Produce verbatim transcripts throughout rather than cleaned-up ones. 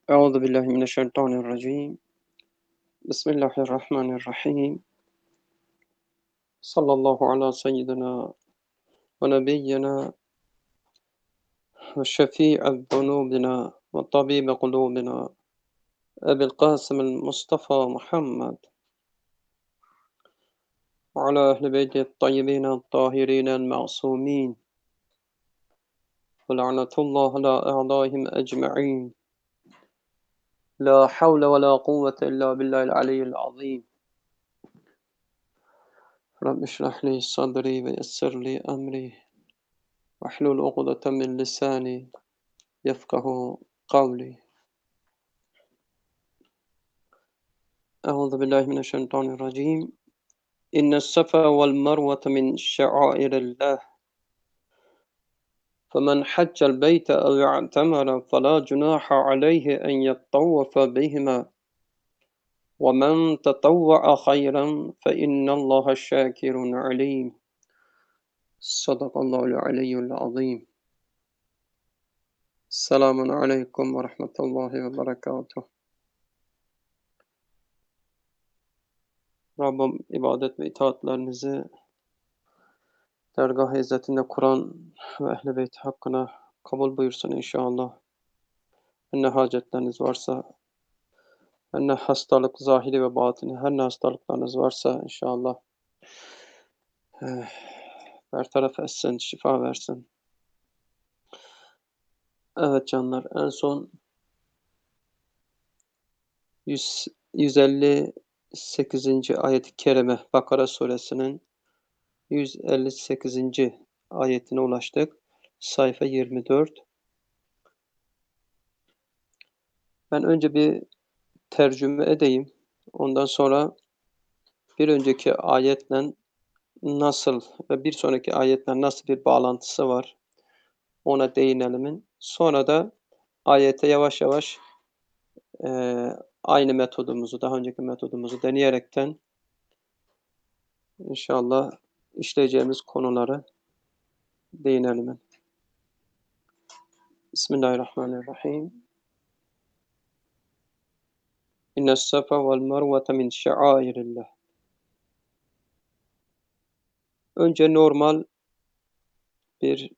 أعوذ بالله من الشيطان الرجيم بسم الله الرحمن الرحيم صلى الله على سيدنا ونبينا وشفيع ذنوبنا وطبيب قلوبنا أبي القاسم المصطفى محمد وعلى أهل بيته الطيبين الطاهرين المعصومين ولعنة الله على أعدائهم أجمعين لا حول ولا قوة إلا بالله العلي العظيم رب اشرح لي صدري ويسر لي أمري واحلل عقدة من لساني يفقه قولي أعوذ بالله من الشيطان الرجيم إن الصفا والمروة من شعائر الله فمن حج البيت أو اعتمر فلا جناح عليه أن يطوف بهما ومن تطوع خيرا فإن الله شاكر عليم صدق الله العلي العظيم. Selamun Aleyküm ve Rahmetullahi ve Berekatuhu. Rabbim ibadet ve itaatlerinizi dergah izzetinde Kur'an ve Ehl-i Beyt hakkına kabul buyursun inşallah. Ne hacetleriniz varsa, ne hastalık zahiri ve batini, her ne hastalıklarınız varsa inşallah eh, bertaraf etsin, şifa versin. Evet canlar, en son yüz, yüz elli sekizinci ayet-i kerime Bakara suresinin yüz elli sekizinci ayetine ulaştık. Sayfa yirmi dört. Ben önce bir tercüme edeyim. Ondan sonra bir önceki ayetle nasıl ve bir sonraki ayetle nasıl bir bağlantısı var ona değinelimin. Sonra da ayete yavaş yavaş e, aynı metodumuzu, daha önceki metodumuzu deneyerekten inşallah işleyeceğimiz konuları değinelim. Bismillahirrahmanirrahim. İnnes safa vel mervete min şa'airillah. Önce normal bir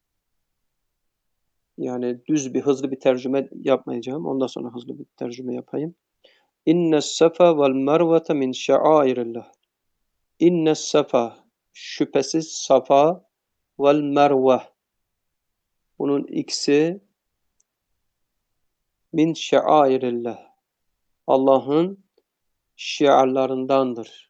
yani düz bir hızlı bir tercüme yapmayacağım. Ondan sonra hızlı bir tercüme yapayım. İnnes safa vel mervete min şa'airillah. İnnes safa şüphesiz safa vel merve bunun ikisi min şa'airillah Allah'ın şiarlarındandır.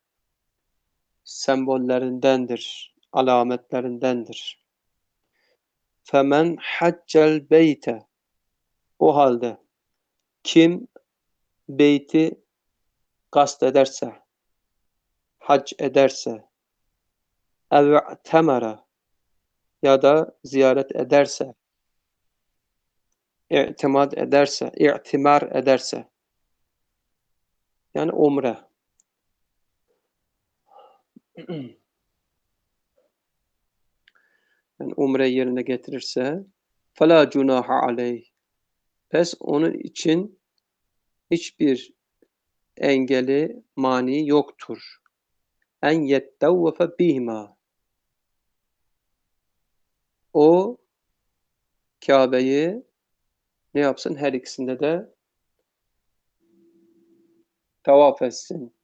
Sembollerindendir, alametlerindendir. Femen haccel beyte o halde kim beyti kast ederse, hac ederse, ev temera ya da ziyaret ederse, i'timad ederse, i'timar ederse, yani umre. Yani umre yerine getirirse, فَلَا جُنَاحَ عَلَيْهِ pes onun için hiçbir engeli, mani yoktur. En yettevvefe bihima o Kabe'yi ne yapsın? Her ikisinde de tavaf etsin.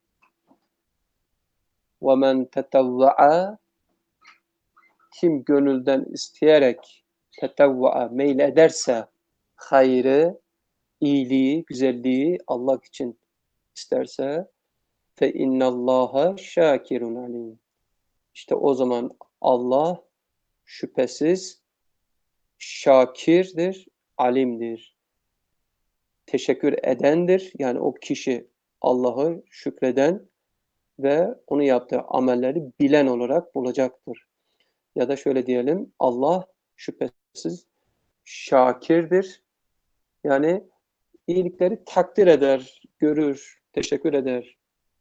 وَمَنْ تَتَوَّعَ kim gönülden isteyerek tetevva'a meyil ederse hayrı, iyiliği, güzelliği Allah için isterse fe innallaha şakirun alim. İşte o zaman Allah şüphesiz şakirdir, alimdir. Teşekkür edendir. Yani o kişi Allah'ı şükreden ve onu yaptığı amelleri bilen olarak bulacaktır. Ya da şöyle diyelim, Allah şüphesiz şakirdir. Yani iyilikleri takdir eder, görür, teşekkür eder.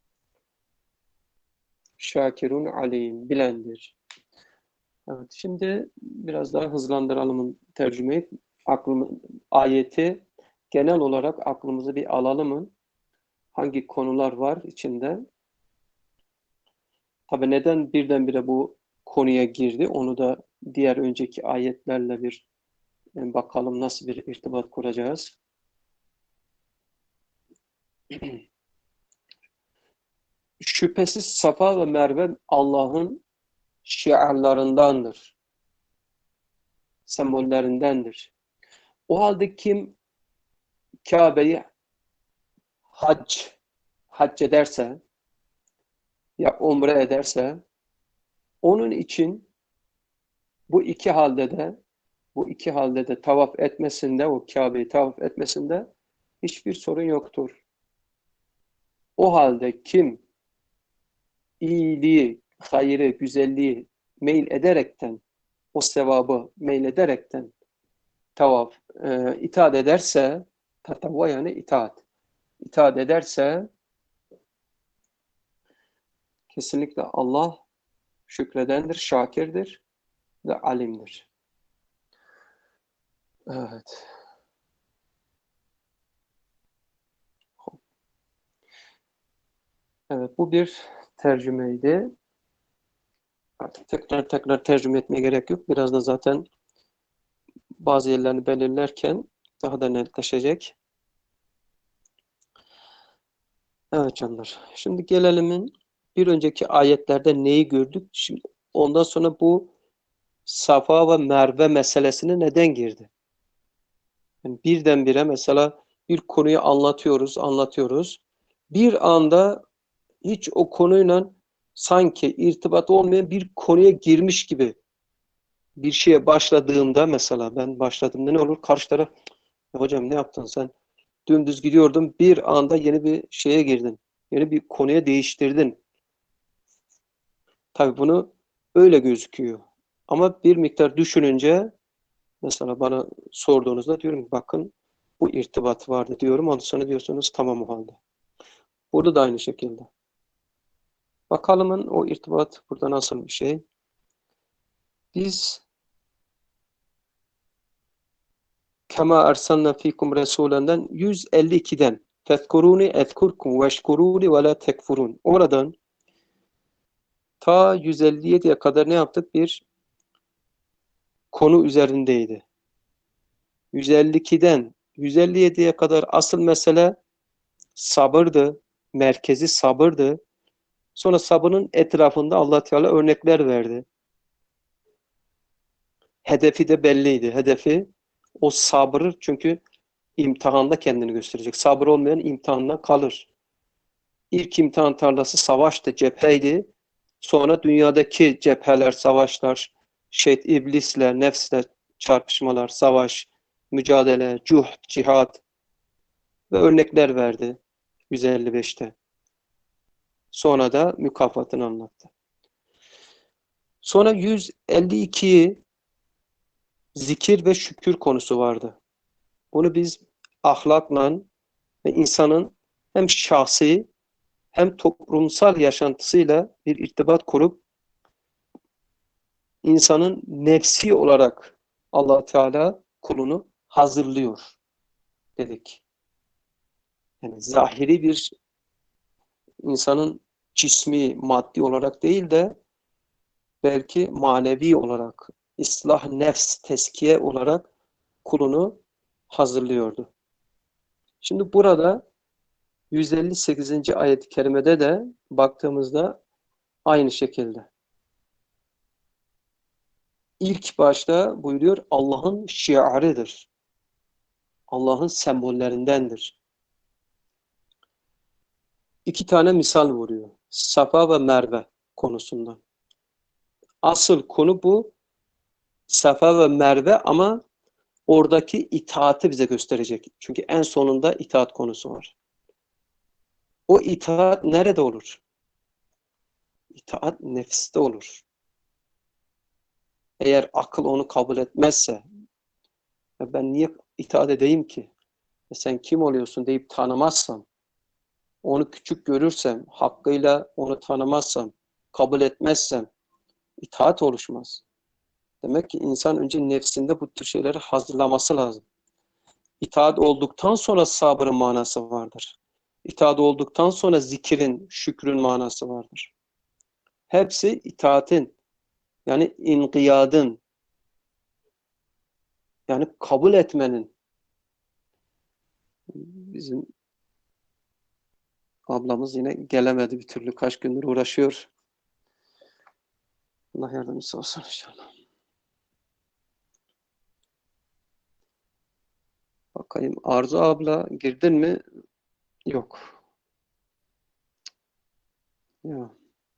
Şakirun alim, bilendir. Evet, şimdi biraz daha hızlandıralım tercümeyi. Aklımı, ayeti genel olarak aklımızı bir alalım mı? Hangi konular var içinde? Tabii neden birdenbire bu konuya girdi? Onu da diğer önceki ayetlerle bir yani bakalım nasıl bir irtibat kuracağız. Şüphesiz Safa ve Merve Allah'ın şiarlarındandır, sembollerindendir. O halde kim Kabe'yi hac, hac ederse ya umre ederse onun için bu iki halde de bu iki halde de tavaf etmesinde, o Kabe'yi tavaf etmesinde hiçbir sorun yoktur. O halde kim iyiliği, hayrı, güzelliği meyil ederekten, o sevabı meyil ederekten tavaf, e, itaat ederse, tatavva yani itaat, itaat ederse kesinlikle Allah şükredendir, şakirdir ve alimdir. Evet. Evet, bu bir tercümeydi. Artık tekrar tekrar tercüme etmeye gerek yok. Biraz da zaten bazı yerlerini belirlerken daha da netleşecek. Evet canlar. Şimdi gelelim bir önceki ayetlerde neyi gördük? Şimdi ondan sonra bu Safa ve Merve meselesine neden girdi? Yani birdenbire mesela bir konuyu anlatıyoruz, anlatıyoruz. Bir anda hiç o konuyla sanki irtibat olmayan bir konuya girmiş gibi bir şeye başladığımda mesela ben başladığımda ne olur? Karşı taraf hocam ne yaptın sen? Dümdüz gidiyordum bir anda yeni bir şeye girdin. Yeni bir konuya değiştirdin. Tabii bunu öyle gözüküyor. Ama bir miktar düşününce mesela bana sorduğunuzda diyorum ki bakın bu irtibat vardı diyorum. Ondan sonra diyorsunuz tamam o halde. Burada da aynı şekilde. Bakalımın o irtibat burada nasıl bir şey? Biz kema ersalna fikum resulenden yüz elli ikiden fezkuruni ezkurkum veşkuruni ve la tekfurun. Oradan ta yüz elli yediye kadar ne yaptık? Bir konu üzerindeydi. yüz elli ikiden yüz elli yediye kadar asıl mesele sabırdı. Merkezi sabırdı. Sonra sabırın etrafında Allah Teala örnekler verdi. Hedefi de belliydi. Hedefi o sabrı çünkü imtihanda kendini gösterecek. Sabır olmayan imtihandan kalır. İlk imtihan tarlası savaştı, cepheydi. Sonra dünyadaki cepheler, savaşlar, şeyt, iblisler, nefsle çarpışmalar, savaş, mücadele, cuhd, cihat ve örnekler verdi yüz elli beşte. Sonra da mükafatını anlattı. Sonra yüz elli ikiyi zikir ve şükür konusu vardı. Bunu biz ahlakla ve insanın hem şahsi hem toplumsal yaşantısıyla bir irtibat kurup insanın nefsi olarak Allah Teala kulunu hazırlıyor dedik. Yani zahiri bir insanın cismi, maddi olarak değil de belki manevi olarak, islah nefs, teskiye olarak kulunu hazırlıyordu. Şimdi burada yüz elli sekizinci ayet-i kerimede de baktığımızda aynı şekilde. İlk başta buyuruyor Allah'ın şiarıdır. Allah'ın sembollerindendir. İki tane misal vuruyor. Safa ve Merve konusunda. Asıl konu bu. Safa ve Merve ama oradaki itaati bize gösterecek. Çünkü en sonunda itaat konusu var. O itaat nerede olur? İtaat nefiste olur. Eğer akıl onu kabul etmezse ben niye itaat edeyim ki? E sen kim oluyorsun deyip tanımazsam, onu küçük görürsem, hakkıyla onu tanımazsam, kabul etmezsem itaat oluşmaz. Demek ki insan önce nefsinde bu tür şeyleri hazırlaması lazım. İtaat olduktan sonra sabrın manası vardır. İtaat olduktan sonra zikirin, şükrün manası vardır. Hepsi itaatin, yani inkiyadın, yani kabul etmenin. Bizim ablamız yine gelemedi bir türlü. Kaç gündür uğraşıyor. Allah yardımcısı olsun inşallah. Bakayım. Arzu abla girdin mi? Yok. Ya.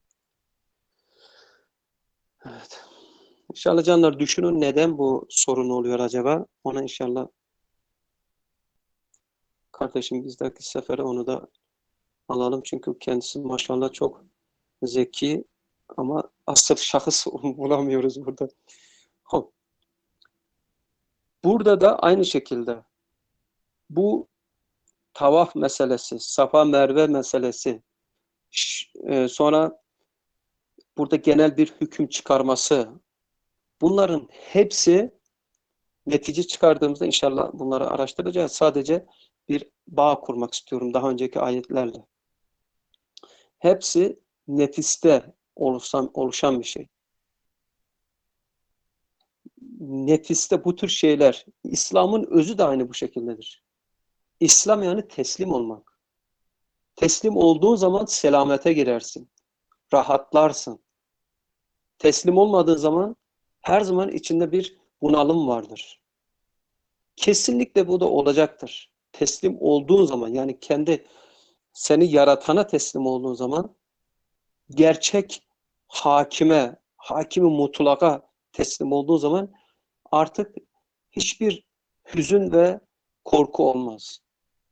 Evet. İnşallah canlar düşünün, neden bu sorun oluyor acaba? Ona inşallah kardeşim biz dahaki sefere onu da alalım. Çünkü kendisi maşallah çok zeki ama asıl şahıs bulamıyoruz burada. Hop. Burada da aynı şekilde bu tavaf meselesi, Safa Merve meselesi, e, sonra burada genel bir hüküm çıkarması, bunların hepsi netice çıkardığımızda inşallah bunları araştıracağız. Sadece bir bağ kurmak istiyorum daha önceki ayetlerle. Hepsi nefiste oluşan, oluşan bir şey. Nefiste bu tür şeyler, İslam'ın özü de aynı bu şekildedir. İslam yani teslim olmak. Teslim olduğun zaman selamete girersin, rahatlarsın. Teslim olmadığın zaman her zaman içinde bir bunalım vardır. Kesinlikle bu da olacaktır. Teslim olduğun zaman, yani kendi seni yaratana teslim olduğun zaman, gerçek hakime, hakimi mutlaka teslim olduğun zaman artık hiçbir hüzün ve korku olmaz.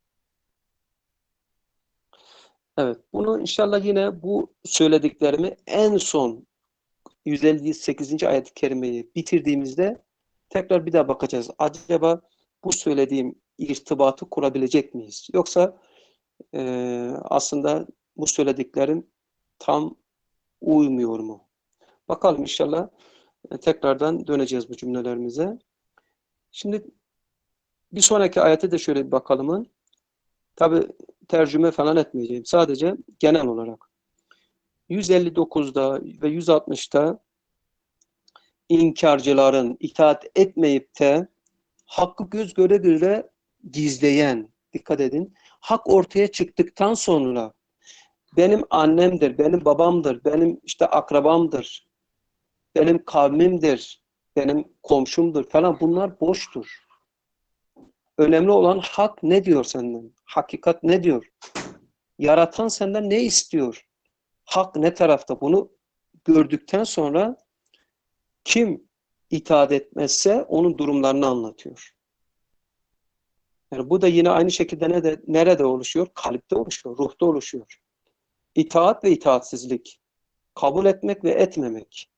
Evet, bunu inşallah yine bu söylediklerimi en son yüz elli sekizinci ayet-i kerimeyi bitirdiğimizde tekrar bir daha bakacağız. Acaba bu söylediğim irtibatı kurabilecek miyiz? Yoksa e, aslında bu söylediklerim tam uymuyor mu? Bakalım inşallah e, tekrardan döneceğiz bu cümlelerimize. Şimdi bir sonraki ayete de şöyle bir bakalım. Tabi tercüme falan etmeyeceğim. Sadece genel olarak. yüz elli dokuzda ve yüz altmışta inkarcıların itaat etmeyip de hakkı göz göre göre gizleyen, dikkat edin, hak ortaya çıktıktan sonra benim annemdir, benim babamdır, benim işte akrabamdır, benim kavmimdir, benim komşumdur falan, bunlar boştur. Önemli olan hak ne diyor senden? Hakikat ne diyor? Yaratan senden ne istiyor? Hak ne tarafta? Bunu gördükten sonra kim itaat etmezse onun durumlarını anlatıyor. Yani bu da yine aynı şekilde ne de, nerede oluşuyor? Kalpte oluşuyor, ruhta oluşuyor. İtaat ve itaatsizlik. Kabul etmek ve etmemek.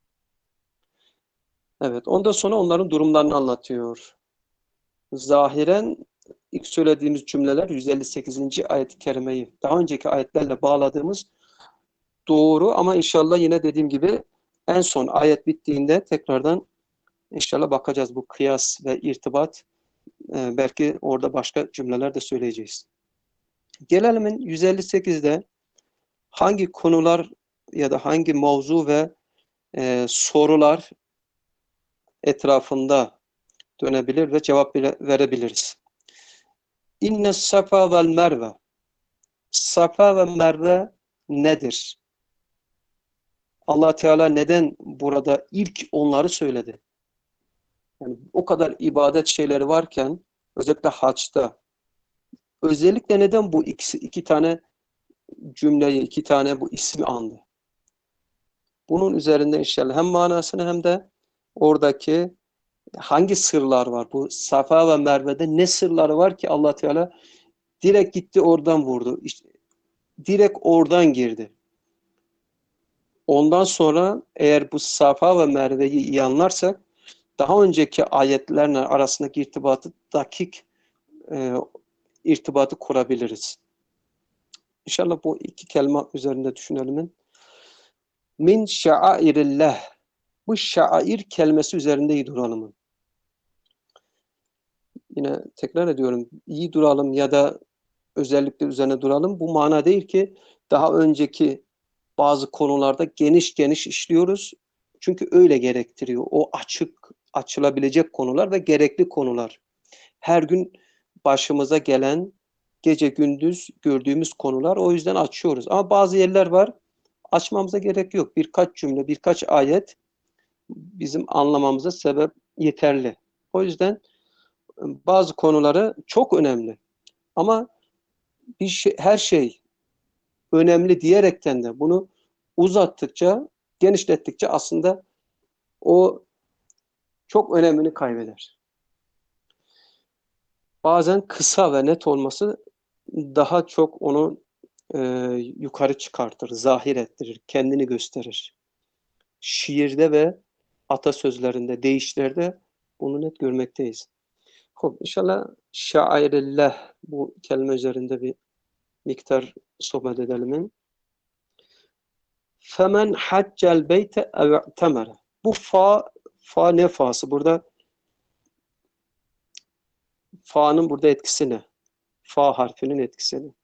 Evet, ondan sonra onların durumlarını anlatıyor. Zahiren ilk söylediğimiz cümleler yüz elli sekizinci ayet-i kerimeyi daha önceki ayetlerle bağladığımız doğru, ama inşallah yine dediğim gibi en son ayet bittiğinde tekrardan inşallah bakacağız bu kıyas ve irtibat. Ee, belki orada başka cümleler de söyleyeceğiz. Gelelim yüz elli sekizde hangi konular ya da hangi mevzu ve e, sorular etrafında dönebilir ve cevap verebiliriz. İnne safa vel merve. Safa ve merve nedir? Allah Teala neden burada ilk onları söyledi? Yani o kadar ibadet şeyleri varken, özellikle haçta, özellikle neden bu ikisi, iki tane cümleyi, iki tane bu ismi andı? Bunun üzerinde inşallah hem manasını hem de oradaki hangi sırlar var? Bu Safa ve Merve'de ne sırları var ki Allah Teala direkt gitti oradan vurdu. İşte, direkt oradan girdi. Ondan sonra eğer bu Safa ve Merve'yi iyi anlarsak daha önceki ayetlerle arasındaki irtibatı dakik e, irtibatı kurabiliriz. İnşallah bu iki kelime üzerinde düşünelim. Min şairillah. Bu şair kelimesi üzerinde duralım. yine tekrar ediyorum, iyi duralım ya da özellikle üzerine duralım. Bu mana değil ki daha önceki bazı konularda geniş geniş işliyoruz. Çünkü öyle gerektiriyor. O açık, açılabilecek konular ve gerekli konular. Her gün başımıza gelen, gece gündüz gördüğümüz konular. O yüzden açıyoruz. Ama bazı yerler var, açmamıza gerek yok. Birkaç cümle, birkaç ayet bizim anlamamıza sebep yeterli. O yüzden bazı konuları çok önemli. Ama bir şey, her şey önemli diyerekten de bunu uzattıkça, genişlettikçe aslında o çok önemini kaybeder. Bazen kısa ve net olması daha çok onu e, yukarı çıkartır, zahir ettirir, kendini gösterir. Şiirde ve atasözlerinde, deyişlerde bunu net görmekteyiz. Hop, inşallah şairillah bu kelime üzerinde bir miktar sohbet edelim. Femen haccel beyte ev i'temere. Bu fa, fa ne fası? Burada fa'nın burada etkisi ne? Fa harfinin etkisi ne?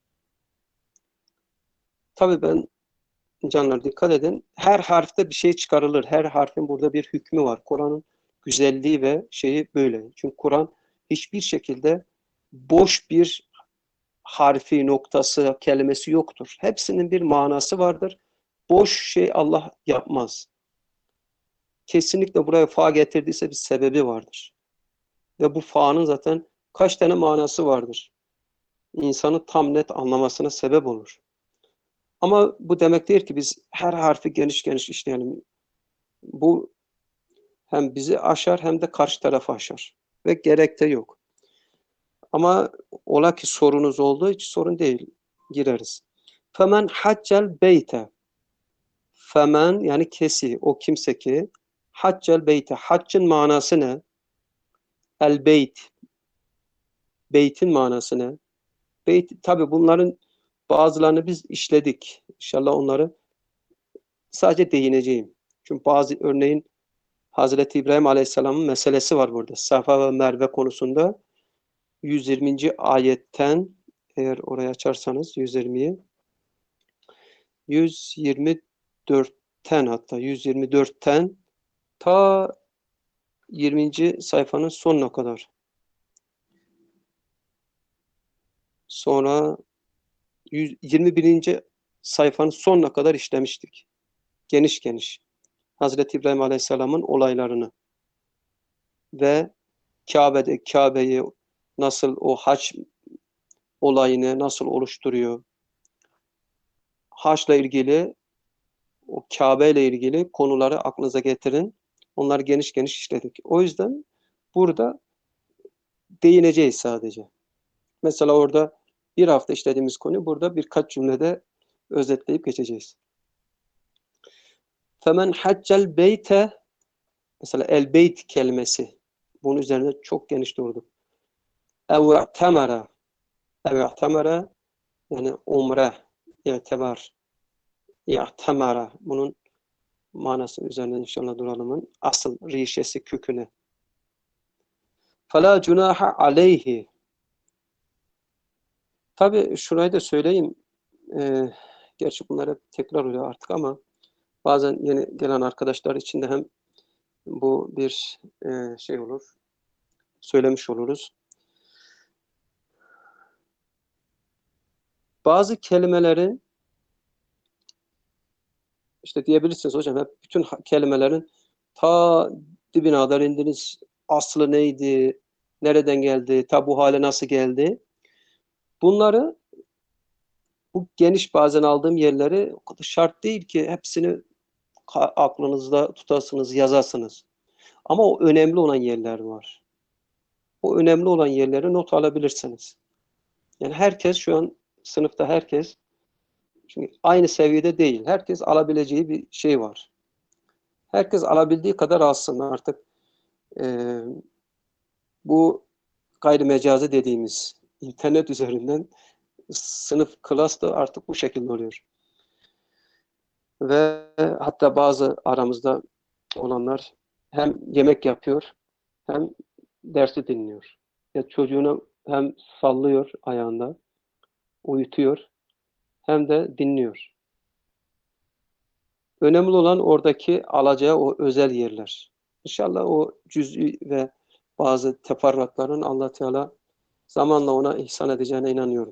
Tabii ben canlar dikkat edin. Her harfte bir şey çıkarılır. Her harfin burada bir hükmü var. Kur'an'ın güzelliği ve şeyi böyle. Çünkü Kur'an hiçbir şekilde boş bir harfi, noktası, kelimesi yoktur. Hepsinin bir manası vardır. Boş şey Allah yapmaz. Kesinlikle buraya fa getirdiyse bir sebebi vardır. Ve bu fa'nın zaten kaç tane manası vardır. İnsanı tam net anlamasına sebep olur. Ama bu demek değil ki biz her harfi geniş geniş işleyelim. Bu hem bizi aşar hem de karşı tarafı aşar. Ve gerek de yok. Ama ola ki sorunuz olduğu için sorun değil. Gireriz. Femen haccel beyte. Femen yani kesi, o kimse ki haccel beyte. Haccın manası ne? El beyt. Beytin manası ne? Beyt, tabi bunların bazılarını biz işledik. İnşallah onları sadece değineceğim. Çünkü bazı örneğin Hazreti İbrahim Aleyhisselam'ın meselesi var burada. Safa ve Merve konusunda yüz yirminci ayetten eğer oraya açarsanız yüz yirmiyi yüz yirmi dörtten hatta yüz yirmi dörtten ta yirminci sayfanın sonuna kadar. Sonra yüz yirmi birinci sayfanın sonuna kadar işlemiştik. Geniş geniş. Hazreti İbrahim Aleyhisselam'ın olaylarını ve Kabe'de Kabe'yi nasıl o hac olayını nasıl oluşturuyor? Haçla ilgili o Kabe ile ilgili konuları aklınıza getirin. Onları geniş geniş işledik. O yüzden burada değineceğiz sadece. Mesela orada bir hafta işlediğimiz konu burada birkaç cümlede özetleyip geçeceğiz. Femen haccel beyte mesela el beyt kelimesi bunun üzerine çok geniş durduk. Ev i'temara ev i'temara yani umre i'tibar i'temara bunun manası üzerine inşallah duralımın asıl rişesi köküne. فَلَا جُنَاحَ عَلَيْهِ. Tabi şurayı da söyleyeyim. Ee, gerçi bunlar hep tekrar oluyor artık ama bazen yeni gelen arkadaşlar için de hem bu bir e, şey olur. Söylemiş oluruz. Bazı kelimelerin işte diyebilirsiniz hocam hep bütün kelimelerin ta dibine kadar indiniz. Aslı neydi? Nereden geldi? Ta bu hale nasıl geldi? Bunları bu geniş bazen aldığım yerleri şart değil ki hepsini aklınızda tutasınız, yazasınız. Ama o önemli olan yerler var. O önemli olan yerleri not alabilirsiniz. Yani herkes şu an sınıfta herkes çünkü aynı seviyede değil. Herkes alabileceği bir şey var. Herkes alabildiği kadar alsın artık. E, bu gayrimecazi dediğimiz internet üzerinden sınıf, klas da artık bu şekilde oluyor. Ve hatta bazı aramızda olanlar hem yemek yapıyor hem dersi dinliyor. Ya çocuğunu hem sallıyor ayağında, uyutuyor hem de dinliyor. Önemli olan oradaki alacağı o özel yerler. İnşallah o cüz'i ve bazı teferruatların Allah Teala zamanla ona ihsan edeceğine inanıyorum.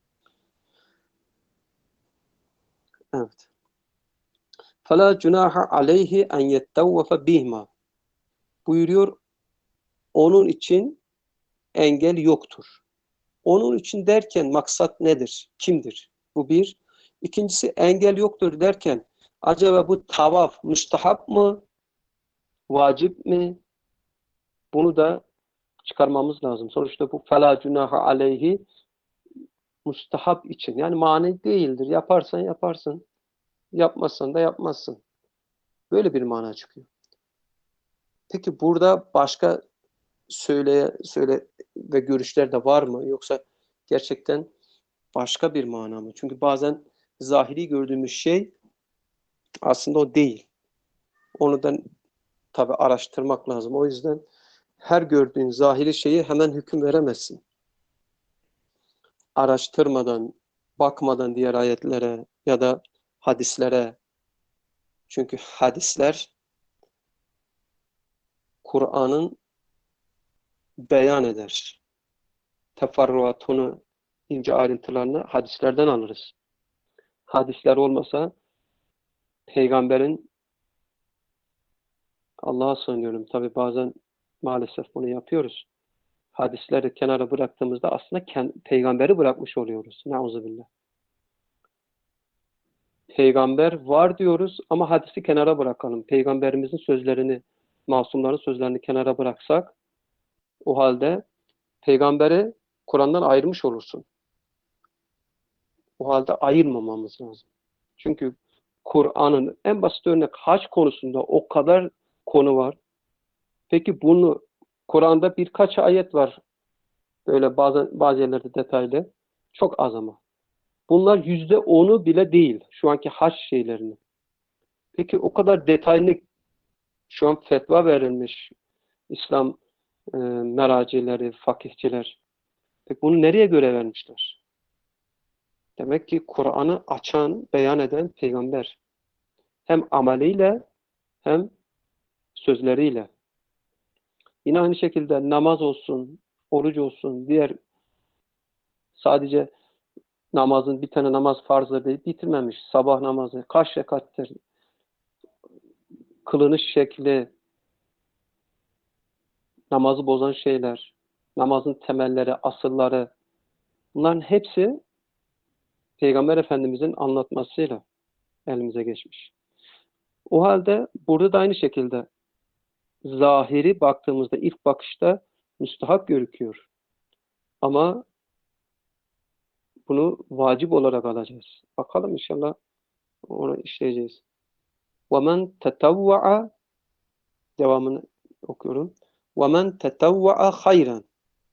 Evet. فَلَا جُنَاحَ عَلَيْهِ اَنْ يَتَّوَّفَ بِهِمَا buyuruyor, onun için engel yoktur. Onun için derken maksat nedir? Kimdir? Bu bir. İkincisi, engel yoktur derken acaba bu tavaf müstahap mı? Vacip mi? Bunu da çıkarmamız lazım. Sonuçta bu فَلَا جُنَاحَ عَلَيْهِ müstahap için. Yani mani değildir. Yaparsan yaparsın. Yapmazsan da yapmazsın. Böyle bir mana çıkıyor. Peki burada başka söyle söyle ve görüşler de var mı? Yoksa gerçekten başka bir mana mı? Çünkü bazen zahiri gördüğümüz şey aslında o değil. Onu da tabii araştırmak lazım. O yüzden her gördüğün zahiri şeyi hemen hüküm veremezsin. Araştırmadan, bakmadan diğer ayetlere ya da hadislere. Çünkü hadisler Kur'an'ın beyan eder. Teferruatını, ince ayrıntılarını hadislerden alırız. Hadisler olmasa peygamberin, Allah'a sığınıyorum. Tabi bazen maalesef bunu yapıyoruz. Hadisleri kenara bıraktığımızda aslında peygamberi bırakmış oluyoruz. Nauzubillah. Peygamber var diyoruz ama hadisi kenara bırakalım. Peygamberimizin sözlerini, masumların sözlerini kenara bıraksak o halde peygamberi Kur'an'dan ayırmış olursun. O halde ayırmamamız lazım. Çünkü Kur'an'ın en basit örnek hac konusunda o kadar konu var. Peki bunu Kur'an'da birkaç ayet var. Böyle bazı, bazı yerlerde detaylı. Çok az ama. Bunlar yüzde onu bile değil. Şu anki hac şeylerini. Peki o kadar detaylı şu an fetva verilmiş İslam e, meracileri, fakihçiler. Peki bunu nereye göre vermişler? Demek ki Kur'an'ı açan, beyan eden peygamber. Hem ameliyle hem sözleriyle. Yine aynı şekilde namaz olsun, oruç olsun, diğer sadece namazın bir tane namaz farzı değil, bitirmemiş. Sabah namazı kaç rekattir, kılınış şekli, namazı bozan şeyler, namazın temelleri, asılları, bunların hepsi Peygamber Efendimizin anlatmasıyla elimize geçmiş. O halde burada da aynı şekilde zahiri baktığımızda ilk bakışta müstahap görüküyor. Ama bunu vacip olarak alacağız. Bakalım inşallah onu işleyeceğiz. وَمَنْ تَتَوَّعَ devamını okuyorum. وَمَنْ تَتَوَّعَ خَيْرًا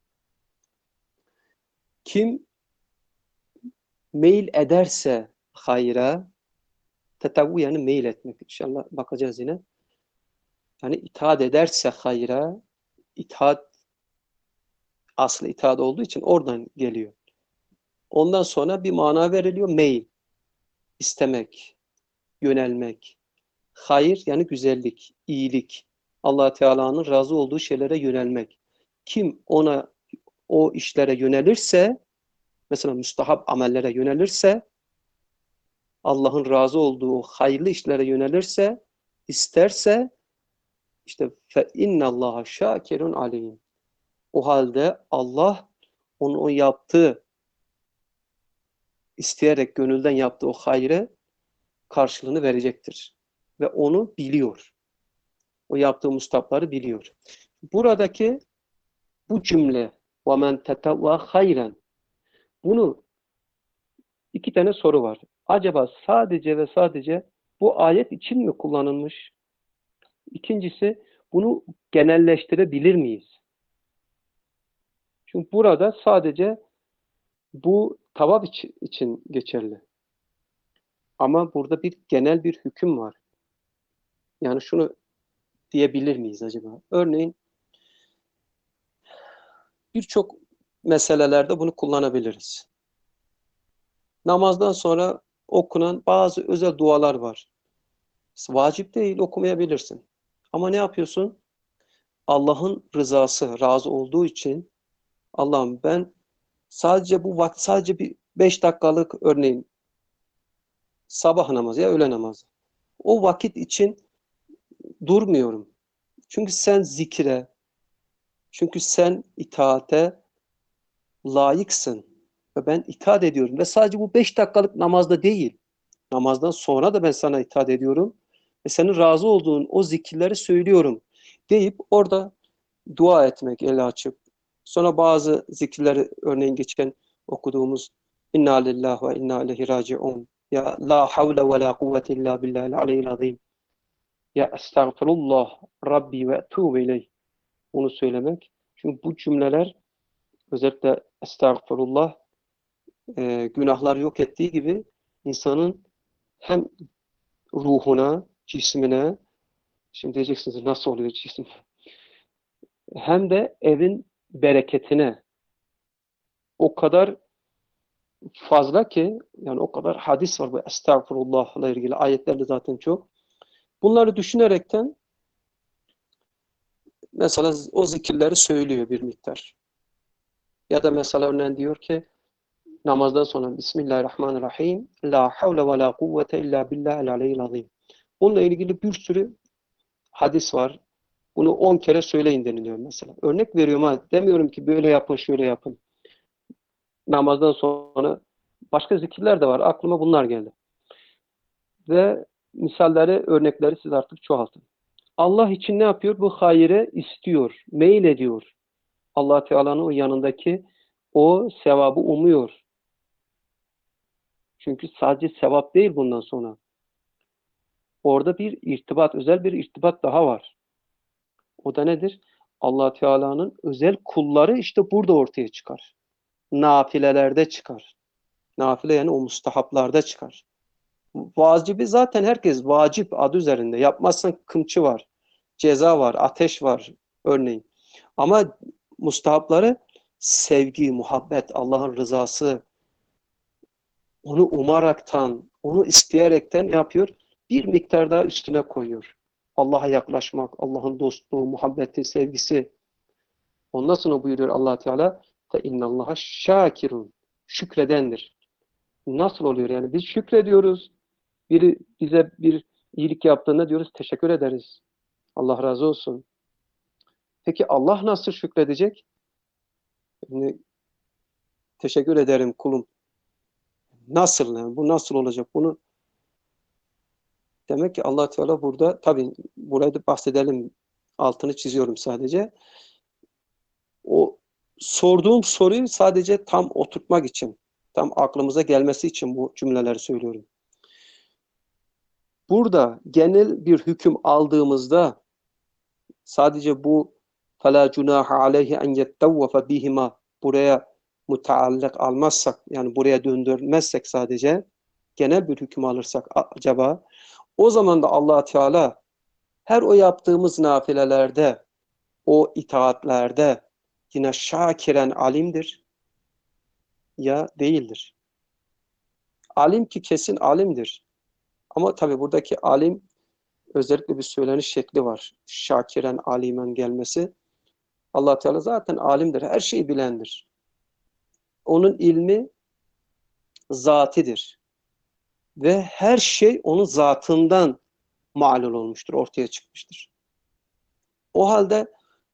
kim meyil ederse hayra, tetavvu yani meyil etmek. İnşallah bakacağız yine. Yani itaat ederse hayra, itaat aslı itaat olduğu için oradan geliyor. Ondan sonra bir mana veriliyor. Meyil, istemek, yönelmek. Hayır yani güzellik, iyilik. Allah Teala'nın razı olduğu şeylere yönelmek. Kim ona o işlere yönelirse, mesela müstahap amellere yönelirse, Allah'ın razı olduğu hayırlı işlere yönelirse, isterse, işte fe innallaha şakirun alim. O halde Allah onun o yaptığı, isteyerek gönülden yaptığı o hayrı karşılığını verecektir. Ve onu biliyor. O yaptığı mustahapları biliyor. Buradaki bu cümle وَمَنْ تَتَوَّا خَيْرًا bunu iki tane soru var. Acaba sadece ve sadece bu ayet için mi kullanılmış? İkincisi, bunu genelleştirebilir miyiz? Çünkü burada sadece bu tavaf için geçerli. Ama burada bir genel bir hüküm var. Yani şunu diyebilir miyiz acaba? Örneğin Birçok meselelerde bunu kullanabiliriz. Namazdan sonra okunan bazı özel dualar var. Vacip değil, okumayabilirsin. Ama ne yapıyorsun? Allah'ın rızası, razı olduğu için Allah'ım ben sadece bu vakit, sadece bir beş dakikalık örneğin sabah namazı ya öğle namazı. O vakit için durmuyorum. Çünkü sen zikre, çünkü sen itaate layıksın. Ve ben itaat ediyorum. Ve sadece bu beş dakikalık namazda değil. Namazdan sonra da ben sana itaat ediyorum. Ve senin razı olduğun o zikirleri söylüyorum. Deyip orada dua etmek, eli açıp. Sonra bazı zikirleri örneğin geçen okuduğumuz İnna lillahi ve inna ileyhi raciun. Ya la havle ve la kuvvete illa billahil aliyyil azim. Ya estağfirullah Rabbi ve etûbü ileyh. Bunu söylemek. Çünkü bu cümleler özellikle estağfirullah e, günahlar yok ettiği gibi insanın hem ruhuna, cismine, şimdi diyeceksiniz nasıl oluyor cisim, hem de evin bereketine o kadar fazla ki yani o kadar hadis var bu estağfurullah'la ilgili ayetlerle zaten çok. Bunları düşünerekten mesela o zikirleri söylüyor bir miktar. Ya da mesela örneğin diyor ki namazdan sonra Bismillahirrahmanirrahim La havle ve la kuvvete illa billahil aliyyil azim. Bununla ilgili bir sürü hadis var. Bunu on kere söyleyin deniliyor mesela. Örnek veriyorum ha. Demiyorum ki böyle yapın, şöyle yapın. Namazdan sonra başka zikirler de var. Aklıma bunlar geldi. Ve misalleri, örnekleri siz artık çoğaltın. Allah için ne yapıyor? Bu hayire istiyor, meyil ediyor. Allah Teala'nın o yanındaki o sevabı umuyor. Çünkü sadece sevap değil bundan sonra. Orada bir irtibat, özel bir irtibat daha var. O da nedir? Allah Teala'nın özel kulları işte burada ortaya çıkar. Nafilelerde çıkar. Nafile yani o mustahaplarda çıkar. Vacibi zaten herkes vacip adı üzerinde. Yapmazsan kımçı var, ceza var, ateş var örneğin. Ama mustahapları sevgi, muhabbet, Allah'ın rızası, onu umaraktan, onu isteyerekten yapıyor. Bir miktar daha üstüne koyuyor. Allah'a yaklaşmak, Allah'ın dostluğu, muhabbeti, sevgisi. Ondan sonra buyuruyor Allah Teala fe innallaha şakirun. Şükredendir. Nasıl oluyor yani? Biz şükrediyoruz. Biri bize bir iyilik yaptığında diyoruz teşekkür ederiz. Allah razı olsun. Peki Allah nasıl şükredecek? Yani, teşekkür ederim kulum. Nasıl yani? Bu nasıl olacak? Bunu demek ki Allah Teala burada tabii burayı da bahsedelim. Altını çiziyorum sadece. O sorduğum soruyu sadece tam oturtmak için, tam aklımıza gelmesi için bu cümleleri söylüyorum. Burada genel bir hüküm aldığımızda sadece bu فَلَا جُنَاحَ عَلَيْهِ اَنْ يَتَّوَّفَ بِهِمَا buraya muteallik almazsak, yani buraya döndürmezsek sadece genel bir hüküm alırsak acaba o zaman da Allah Teala her o yaptığımız nafilelerde, o itaatlerde yine şakiren alimdir ya değildir. Alim ki kesin alimdir. Ama tabii buradaki alim özellikle bir söyleniş şekli var. Şakiren alimen gelmesi. Allah Teala zaten alimdir. Her şeyi bilendir. Onun ilmi zatidir. Ve her şey onun zatından malul olmuştur, ortaya çıkmıştır. O halde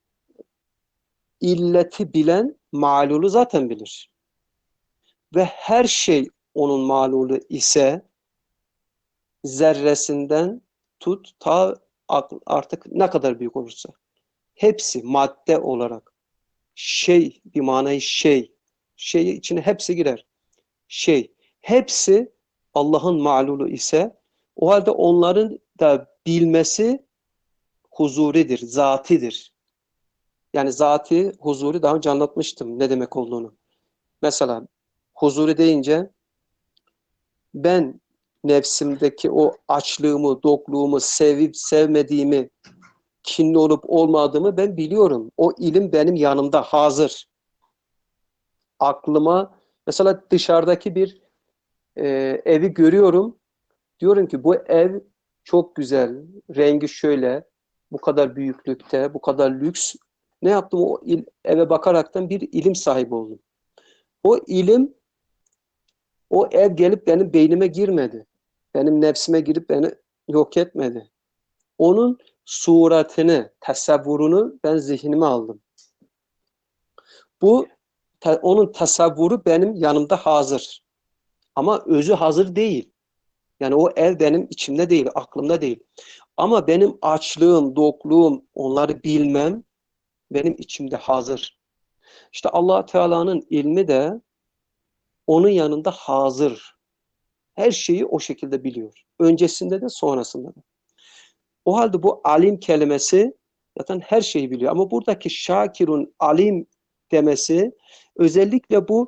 illeti bilen malulu zaten bilir. Ve her şey onun malulu ise zerresinden tut ta artık ne kadar büyük olursa hepsi madde olarak şey bir manayı şey şeyi içine hepsi girer. Şey hepsi Allah'ın malulu ise o halde onların da bilmesi huzuridir, zatidir. Yani zati, huzuri daha önce anlatmıştım ne demek olduğunu. Mesela huzuri deyince ben nefsimdeki o açlığımı, dokluğumu, sevip sevmediğimi, kinli olup olmadığımı ben biliyorum. O ilim benim yanımda hazır. aklıma mesela dışarıdaki bir e, evi görüyorum. Diyorum ki bu ev çok güzel, rengi şöyle, bu kadar büyüklükte, bu kadar lüks. Ne yaptım? O il, eve bakaraktan bir ilim sahibi oldum. O ilim, o ev gelip benim beynime girmedi. Benim nefsime girip beni yok etmedi. Onun suretini, tasavvurunu ben zihnime aldım. Bu te, onun tasavvuru benim yanımda hazır. Ama özü hazır değil. Yani o ev benim içimde değil, aklımda değil. Ama benim açlığım, dokluğum, onları bilmem benim içimde hazır. İşte Allah Teala'nın ilmi de onun yanında hazır. Her şeyi o şekilde biliyor. Öncesinde de sonrasında da. O halde bu alim kelimesi zaten her şeyi biliyor. Ama buradaki şakirun alim demesi özellikle bu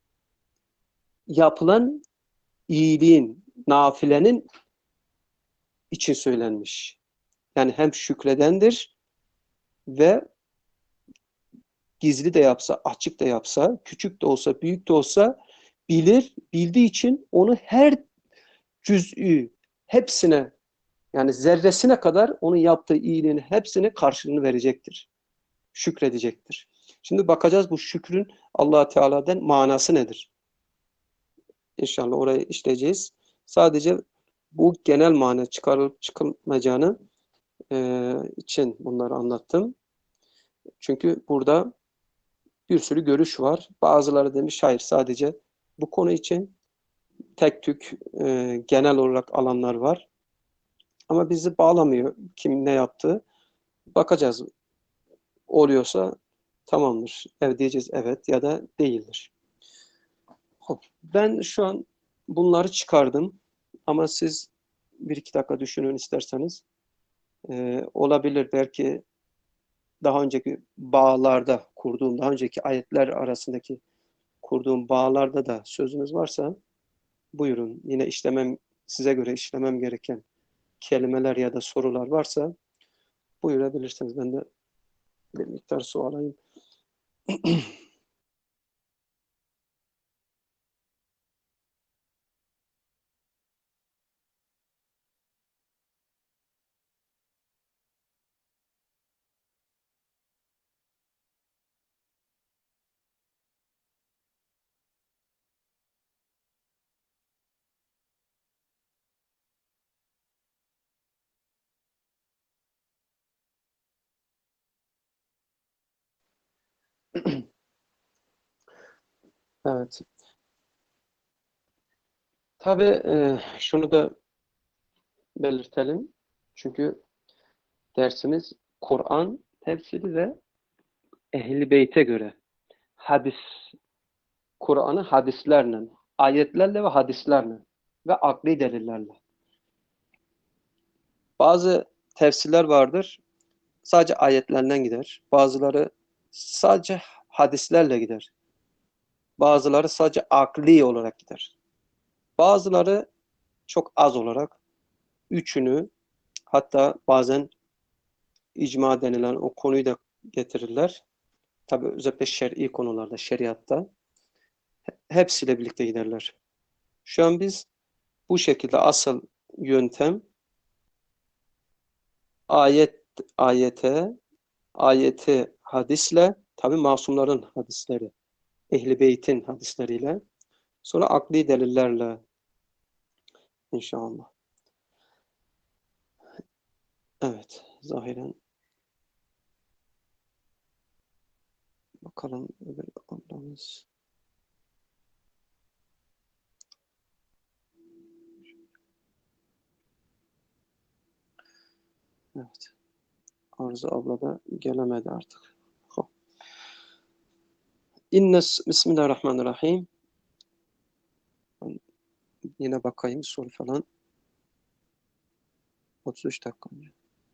yapılan iyiliğin, nafilenin için söylenmiş. Yani hem şükredendir ve gizli de yapsa, açık da yapsa, küçük de olsa, büyük de olsa bilir, bildiği için onu her cüz'ü, hepsine yani zerresine kadar onun yaptığı iyiliğin hepsine karşılığını verecektir. Şükredecektir. Şimdi bakacağız bu şükrün Allah Teala'dan manası nedir? İnşallah orayı işleyeceğiz. Sadece bu genel mana çıkarılıp çıkılmayacağını e, için bunları anlattım. Çünkü burada bir sürü görüş var. Bazıları demiş hayır sadece bu konu için tek tük e, genel olarak alanlar var. Ama bizi bağlamıyor kim ne yaptı. Bakacağız. Oluyorsa tamamdır. Evet diyeceğiz evet ya da değildir. Ben şu an bunları çıkardım. Ama siz bir iki dakika düşünün isterseniz. Ee, olabilir belki daha önceki bağlarda kurduğum, daha önceki ayetler arasındaki kurduğum bağlarda da sözünüz varsa buyurun. Yine işlemem, size göre işlemem gereken kelimeler ya da sorular varsa buyurabilirsiniz. Ben de bir miktar su alayım. Evet. Tabii e, şunu da belirtelim. Çünkü dersimiz Kur'an tefsiri ve Ehl-i Beyt'e göre hadis, Kur'an'ı hadislerle, ayetlerle ve hadislerle ve akli delillerle. Bazı tefsirler vardır, sadece ayetlerden gider. Bazıları sadece hadislerle gider. Bazıları sadece akli olarak gider. Bazıları çok az olarak üçünü hatta bazen icma denilen o konuyu da getirirler. Tabii özellikle şer'i konularda, şeriatta hepsiyle birlikte giderler. Şu an biz bu şekilde asıl yöntem ayet ayete, ayeti hadisle, tabii masumların hadisleri, Ehl-i Beyt'in hadisleriyle, sonra akli delillerle inşallah. Evet, zahiren bakalım öbür ablamız. Evet, Arzu abla da gelemedi artık. Hop. İnnes Bismillahirrahmanirrahim. Yine bakayım soru falan. otuz üç dakika önce.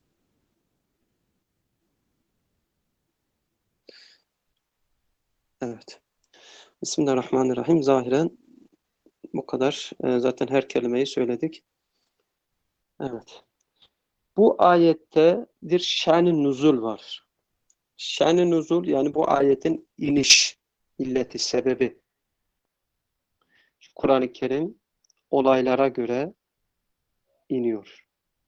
Evet. Bismillahirrahmanirrahim. Zahiren bu kadar. Ee, zaten her kelimeyi söyledik. Evet. Bu ayette bir şan-ı nuzul var. Şan-ı nuzul yani bu ayetin iniş. illeti, sebebi. Kur'an-ı Kerim olaylara göre iniyor.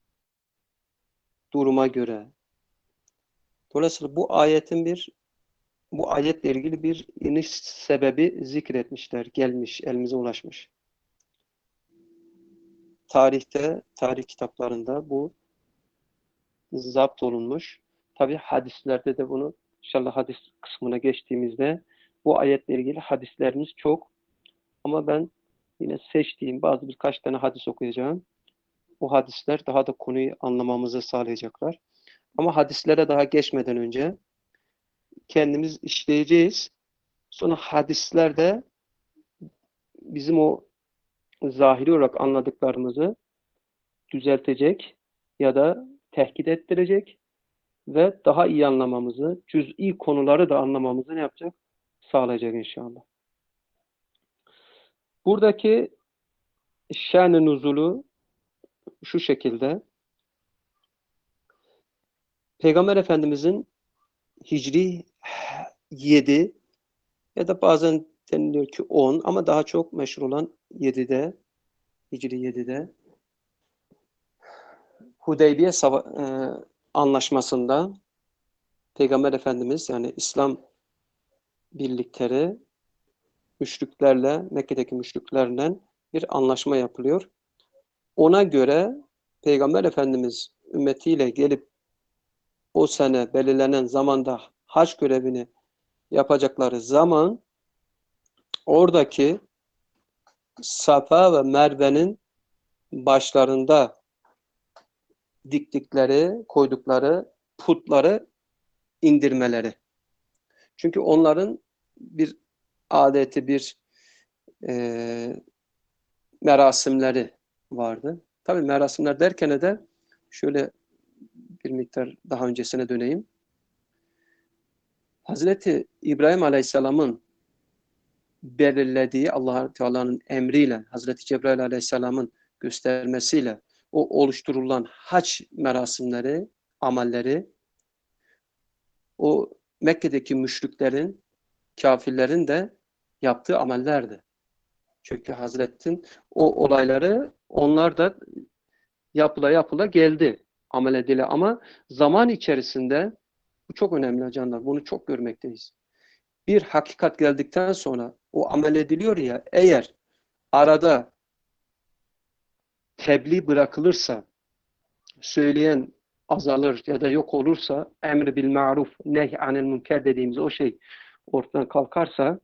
Duruma göre. Dolayısıyla bu ayetin bir bu ayetle ilgili bir iniş sebebi zikretmişler. Gelmiş, elimize ulaşmış. Tarihte, tarih kitaplarında bu zapt olunmuş. Tabi hadislerde de bunu, inşallah hadis kısmına geçtiğimizde bu ayetle ilgili hadislerimiz çok. Ama ben yine seçtiğim bazı birkaç tane hadis okuyacağım. O hadisler daha da konuyu anlamamızı sağlayacaklar. Ama hadislere daha geçmeden önce kendimiz işleyeceğiz. Sonra hadislerde bizim o zahiri olarak anladıklarımızı düzeltecek ya da tehkit ettirecek ve daha iyi anlamamızı, cüz'i konuları da anlamamızı ne yapacak? Sağlayacak inşallah. Buradaki şen-i nuzulu şu şekilde. Peygamber Efendimizin Hicri yedi ya da bazen deniliyor ki on ama daha çok meşhur olan yedide, Hicri yedide Hudeybiye Sava- e, anlaşmasında Peygamber Efendimiz, yani İslam birlikleri müşriklerle, Mekke'deki müşriklerle bir anlaşma yapılıyor. Ona göre Peygamber Efendimiz ümmetiyle gelip o sene belirlenen zamanda hac görevini yapacakları zaman oradaki Safa ve Merve'nin başlarında diktikleri, koydukları putları indirmeleri. Çünkü onların bir adeti, bir e, merasimleri vardı. Tabii merasimler derken de şöyle bir miktar daha öncesine döneyim. Hazreti İbrahim Aleyhisselam'ın belirlediği, Allah Teala'nın emriyle, Hazreti Cebrail Aleyhisselam'ın göstermesiyle o oluşturulan hac merasimleri, amelleri, o Mekke'deki müşriklerin, kafirlerin de yaptığı amellerdi. Çünkü Hazret'in o olayları onlar da yapıla yapıla geldi, amel edile, ama zaman içerisinde bu çok önemli canlar. Bunu çok görmekteyiz. Bir hakikat geldikten sonra o amel ediliyor ya, eğer arada tebliğ bırakılırsa, söyleyen azalır ya da yok olursa, emri bil ma'ruf, nehy anil münker dediğimiz o şey ortadan kalkarsa,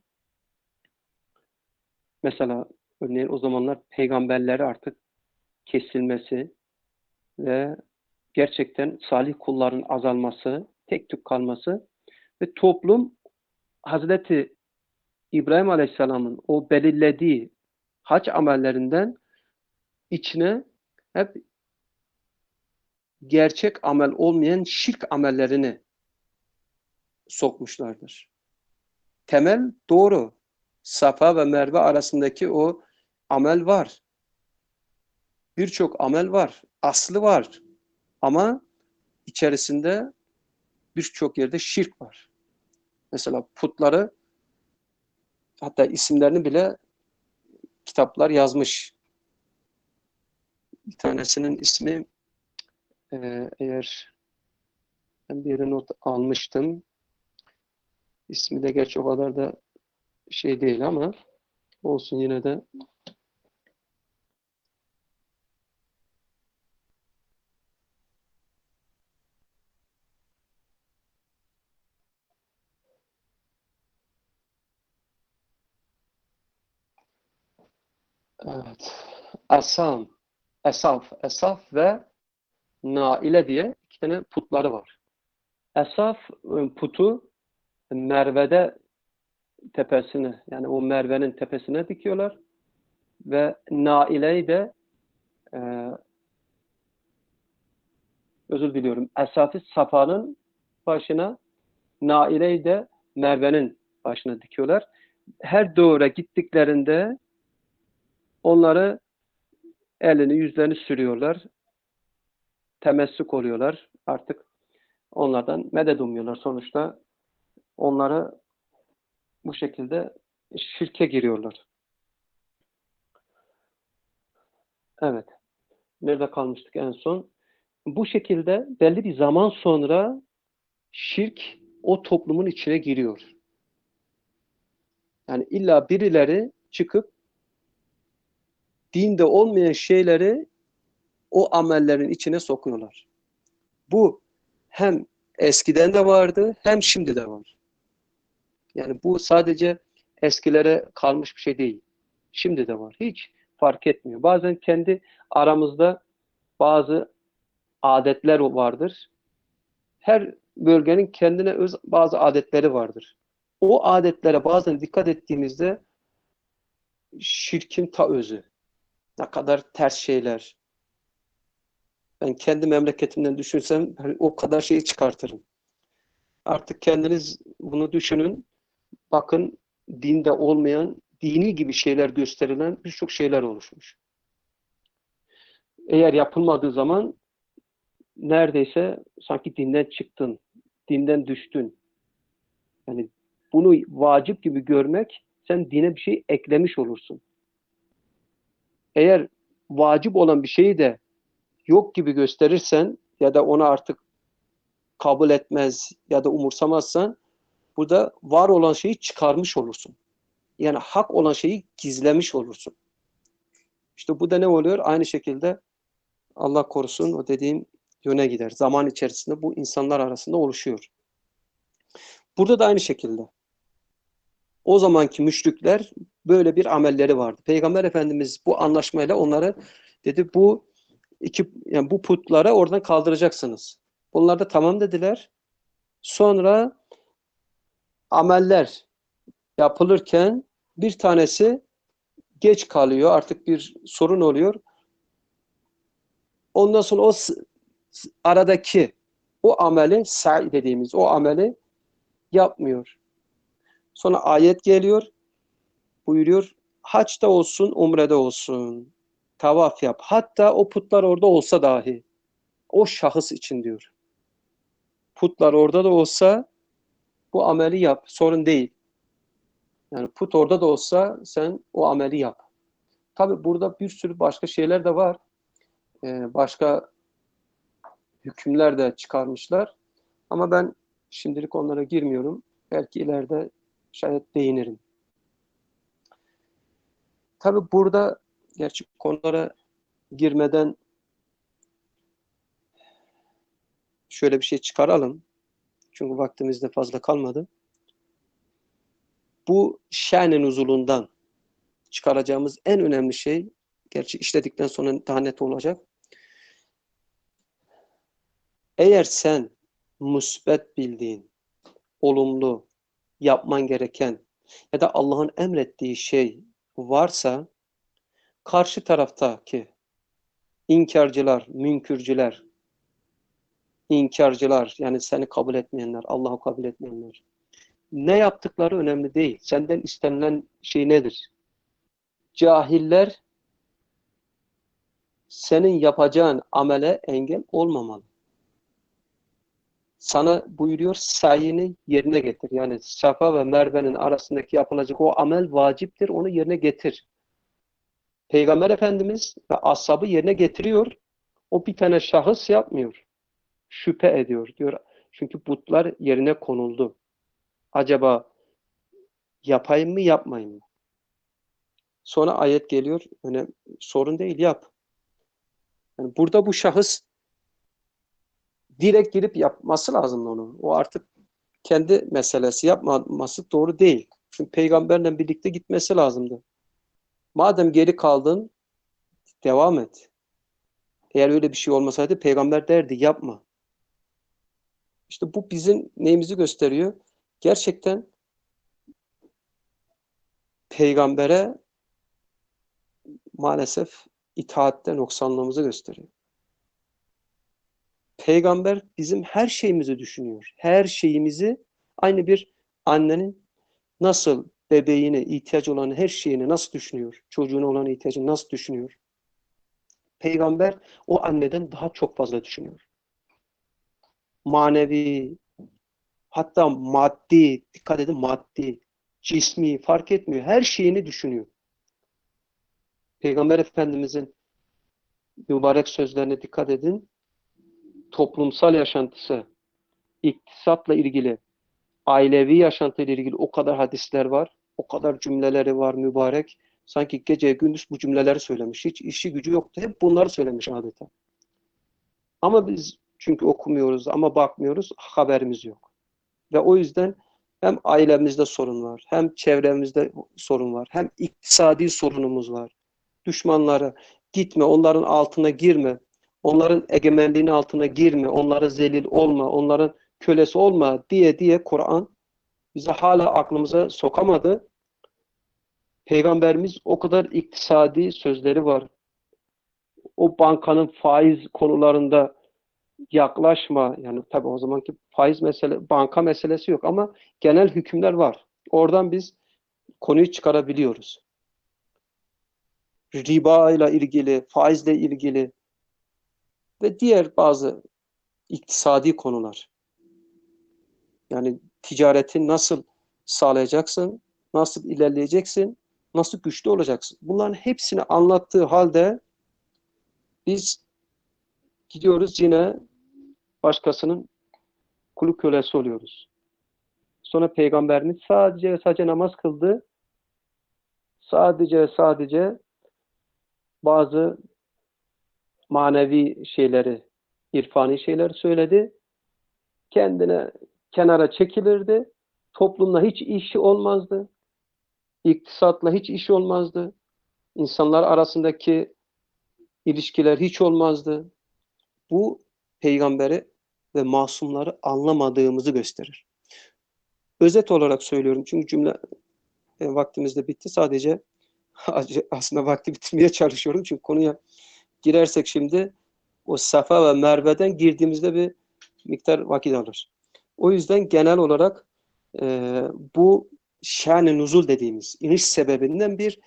mesela örneğin o zamanlar peygamberleri artık kesilmesi ve gerçekten salih kulların azalması, tek tük kalması ve toplum Hazreti İbrahim Aleyhisselam'ın o belirlediği hac amellerinden içine hep gerçek amel olmayan şirk amellerini sokmuşlardır. Temel doğru. Safa ve Merve arasındaki o amel var. Birçok amel var. Aslı var. Ama içerisinde birçok yerde şirk var. Mesela putları, hatta isimlerini bile kitaplar yazmış. Bir tanesinin ismi e, eğer ben bir yere not almıştım. İsmi de gerçi o kadar da şey değil ama olsun yine de. Evet. Esam, Esaf, Esaf ve Naile diye iki tane putları var. Esaf putu Merve'de tepesine, yani o Merve'nin tepesine dikiyorlar ve Naile'yi de e, özür diliyorum. Esaf-ı Safa'nın başına, Naile'yi de Merve'nin başına dikiyorlar. Her doğru gittiklerinde onları elini yüzlerini sürüyorlar. Temessük oluyorlar. Artık onlardan medet umuyorlar. Sonuçta onları bu şekilde şirke giriyorlar. Evet. Nerede kalmıştık en son? Bu şekilde belli bir zaman sonra şirk o toplumun içine giriyor. Yani illa birileri çıkıp dinde olmayan şeyleri o amellerin içine sokuyorlar. Bu hem eskiden de vardı hem şimdi de var. Yani bu sadece eskilere kalmış bir şey değil. Şimdi de var. Hiç fark etmiyor. Bazen kendi aramızda bazı adetler vardır. Her bölgenin kendine öz bazı adetleri vardır. O adetlere bazen dikkat ettiğimizde şirkin ta özü. Ne kadar ters şeyler. Ben kendi memleketimden düşünsem hani o kadar şeyi çıkartırım. Artık kendiniz bunu düşünün. Bakın dinde olmayan, dini gibi şeyler gösterilen birçok şeyler oluşmuş. Eğer yapılmadığı zaman neredeyse sanki dinden çıktın, dinden düştün. Yani bunu vacip gibi görmek, sen dine bir şey eklemiş olursun. Eğer vacip olan bir şeyi de yok gibi gösterirsen ya da ona artık kabul etmez ya da umursamazsan burada var olan şeyi çıkarmış olursun. Yani hak olan şeyi gizlemiş olursun. İşte bu da ne oluyor? Aynı şekilde Allah korusun o dediğim yöne gider. Zaman içerisinde bu insanlar arasında oluşuyor. Burada da aynı şekilde. O zamanki müşrikler böyle bir amelleri vardı. Peygamber Efendimiz bu anlaşmayla onları dedi bu iki yani bu putları oradan kaldıracaksınız. Bunlar da tamam dediler. Sonra ameller yapılırken bir tanesi geç kalıyor. Artık bir sorun oluyor. Ondan sonra o aradaki o ameli sa'i dediğimiz o ameli yapmıyor. Sonra ayet geliyor. Buyuruyor. Haçta olsun, umrede olsun. Tavaf yap. Hatta o putlar orada olsa dahi. O şahıs için diyor. Putlar orada da olsa bu ameli yap. Sorun değil. Yani put orada da olsa sen o ameli yap. Tabi burada bir sürü başka şeyler de var. Ee, başka hükümler de çıkarmışlar. Ama ben şimdilik onlara girmiyorum. Belki ileride şayet değinirim. Tabi burada gerçi konulara girmeden şöyle bir şey çıkaralım. Çünkü vaktimiz de fazla kalmadı. Bu şen-i nuzulundan çıkaracağımız en önemli şey, gerçi işledikten sonra daha net olacak. Eğer sen musbet bildiğin, olumlu, yapman gereken ya da Allah'ın emrettiği şey varsa karşı taraftaki inkarcılar, münkürcüler, inkarcılar yani seni kabul etmeyenler, Allah'ı kabul etmeyenler ne yaptıkları önemli değil. Senden istenilen şey nedir? Cahiller senin yapacağın amele engel olmamalı. Sana buyuruyor sayını yerine getir. Yani Safa ve Merve'nin arasındaki yapılacak o amel vaciptir. Onu yerine getir. Peygamber Efendimiz ve ashabı yerine getiriyor. O bir tane şahıs yapmıyor. Şüphe ediyor diyor. Çünkü putlar yerine konuldu. Acaba yapayım mı yapmayayım mı? Sonra ayet geliyor. Öyle, sorun değil yap. Yani burada bu şahıs direkt girip yapması lazım onu. O artık kendi meselesi yapmaması doğru değil. Çünkü peygamberle birlikte gitmesi lazımdı. Madem geri kaldın devam et. Eğer öyle bir şey olmasaydı peygamber derdi yapma. İşte bu bizim neyimizi gösteriyor? Gerçekten peygambere maalesef itaatte noksanlığımızı gösteriyor. Peygamber bizim her şeyimizi düşünüyor. Her şeyimizi aynı bir annenin nasıl bebeğine ihtiyaç olan her şeyini nasıl düşünüyor? Çocuğuna olan ihtiyacını nasıl düşünüyor? Peygamber o anneden daha çok fazla düşünüyor. Manevi, hatta maddi, dikkat edin maddi. cismi fark etmiyor. Her şeyini düşünüyor. Peygamber Efendimizin mübarek sözlerine dikkat edin. Toplumsal yaşantısı, iktisatla ilgili, ailevi yaşantıyla ilgili o kadar hadisler var. O kadar cümleleri var mübarek. Sanki gece gündüz bu cümleleri söylemiş. Hiç işi gücü yoktu. Hep bunları söylemiş adeta. Ama biz çünkü okumuyoruz ama bakmıyoruz, haberimiz yok. Ve o yüzden hem ailemizde sorun var, hem çevremizde sorun var, hem iktisadi sorunumuz var. Düşmanlara gitme, onların altına girme, onların egemenliğinin altına girme, onlara zelil olma, onların kölesi olma diye diye Kur'an bize hala aklımıza sokamadı. Peygamberimiz o kadar iktisadi sözleri var. O bankanın faiz konularında yaklaşma. Yani tabii o zamanki faiz mesele, banka meselesi yok ama genel hükümler var. Oradan biz konuyu çıkarabiliyoruz. Riba ile ilgili, faizle ilgili ve diğer bazı iktisadi konular. Yani ticareti nasıl sağlayacaksın, nasıl ilerleyeceksin, nasıl güçlü olacaksın. Bunların hepsini anlattığı halde biz gidiyoruz yine başkasının kulu kölesi oluyoruz. Sonra Peygamberimiz sadece sadece namaz kıldı. Sadece sadece bazı manevi şeyleri, irfani şeyleri söyledi. Kendine kenara çekilirdi. Toplumla hiç işi olmazdı. İktisatla hiç işi olmazdı. İnsanlar arasındaki ilişkiler hiç olmazdı. Bu peygamberi ve masumları anlamadığımızı gösterir. Özet olarak söylüyorum çünkü cümle e, vaktimiz de bitti. Sadece aslında vakti bitirmeye çalışıyorum çünkü konuya girersek şimdi o Safa ve Merve'den girdiğimizde bir miktar vakit alır. O yüzden genel olarak e, bu şan-ı nuzul dediğimiz iniş sebebinden bir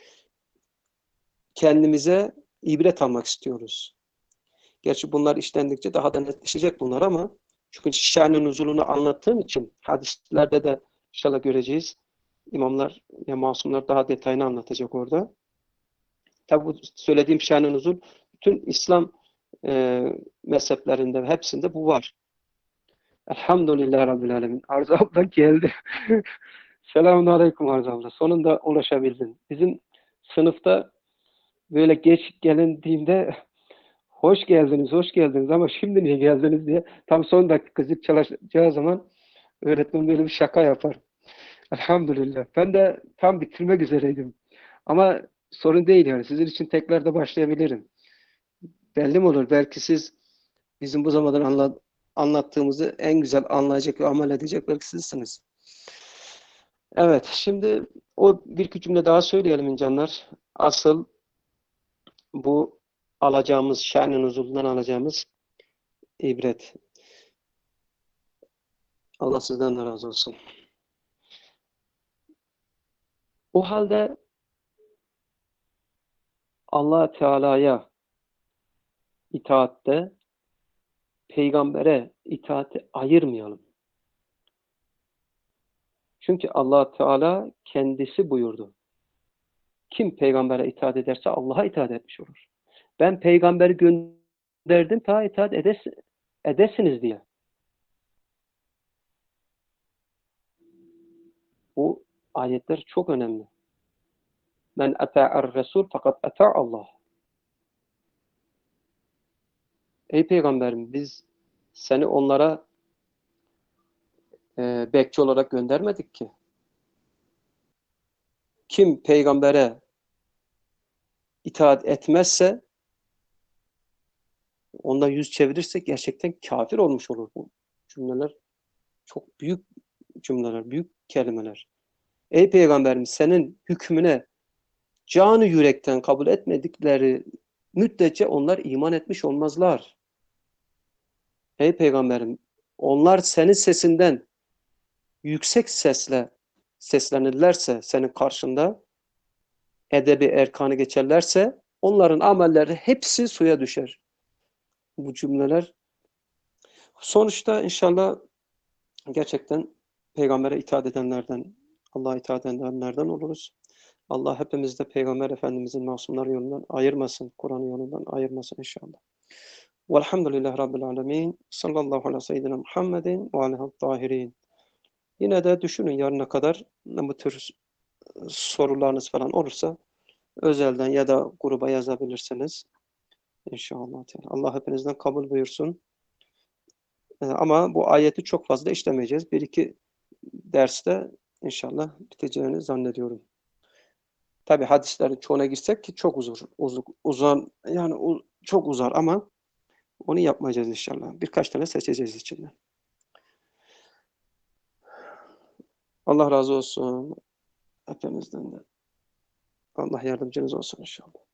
kendimize ibret almak istiyoruz. Gerçi bunlar işlendikçe daha da netleşecek bunlar ama çünkü şan-ı nuzulunu anlattığım için hadislerde de inşallah göreceğiz. İmamlar ya masumlar daha detayını anlatacak orada. Tabi bu söylediğim şan-ı nuzul bütün İslam e, mezheplerinde hepsinde bu var. Elhamdülillah Rabbil Alemin. Arzu abla geldi. Selamun Aleyküm Arzu abla. Sonunda ulaşabildin. Bizim sınıfta böyle geç gelindiğinde hoş geldiniz, hoş geldiniz ama şimdi niye geldiniz diye tam son dakika zil çalacağı zaman öğretmen böyle bir şaka yapar. Elhamdülillah. Ben de tam bitirmek üzereydim. Ama sorun değil yani. Sizin için tekrar da başlayabilirim. Belli mi olur? Belki siz bizim bu zamandan anla, anlattığımızı en güzel anlayacak ve amel edecek belki sizsiniz. Evet, şimdi o bir iki cümle daha söyleyelim insanlar. Asıl bu alacağımız, şan-ı nuzulundan alacağımız ibret. Allah sizden de razı olsun. O halde Allah Teala'ya itaatte, peygambere itaati ayırmayalım. Çünkü Allah Teala kendisi buyurdu. Kim peygambere itaat ederse Allah'a itaat etmiş olur. Ben peygamberi gönderdim ta itaat edes edesiniz diye. Bu ayetler çok önemli. Men ata'ar Resul fakat ata Allah. Ey peygamberim biz seni onlara e, bekçi olarak göndermedik ki. Kim peygambere itaat etmezse ondan yüz çevirirse gerçekten kafir olmuş olur bu cümleler. Çok büyük cümleler, büyük kelimeler. Ey peygamberim senin hükmüne canı yürekten kabul etmedikleri müddetçe onlar iman etmiş olmazlar. Ey peygamberim onlar senin sesinden yüksek sesle seslenirlerse senin karşında edebi erkanı geçerlerse onların amelleri hepsi suya düşer. Bu cümleler sonuçta inşallah gerçekten peygambere itaat edenlerden Allah'a itaat edenlerden oluruz. Allah hepimizi de Peygamber Efendimizin masumları yolundan ayırmasın, Kur'an yolundan ayırmasın inşallah. Velhamdülillahi Rabbil alemin. Sallallahu ala seyyidina Muhammedin ve alihi tahirin. Yine de düşünün yarına kadar bu tür sorularınız falan olursa özelden ya da gruba yazabilirsiniz. İnşallah. Allah hepinizden kabul buyursun. Ee, ama bu ayeti çok fazla işlemeyeceğiz. Bir iki derste inşallah biteceğini zannediyorum. Tabi hadislerin çoğuna girsek ki çok uzun, uzun, uzun yani u, çok uzar ama onu yapmayacağız inşallah. Birkaç tane seçeceğiz içinden. Allah razı olsun hepinizden de. Allah yardımcınız olsun inşallah.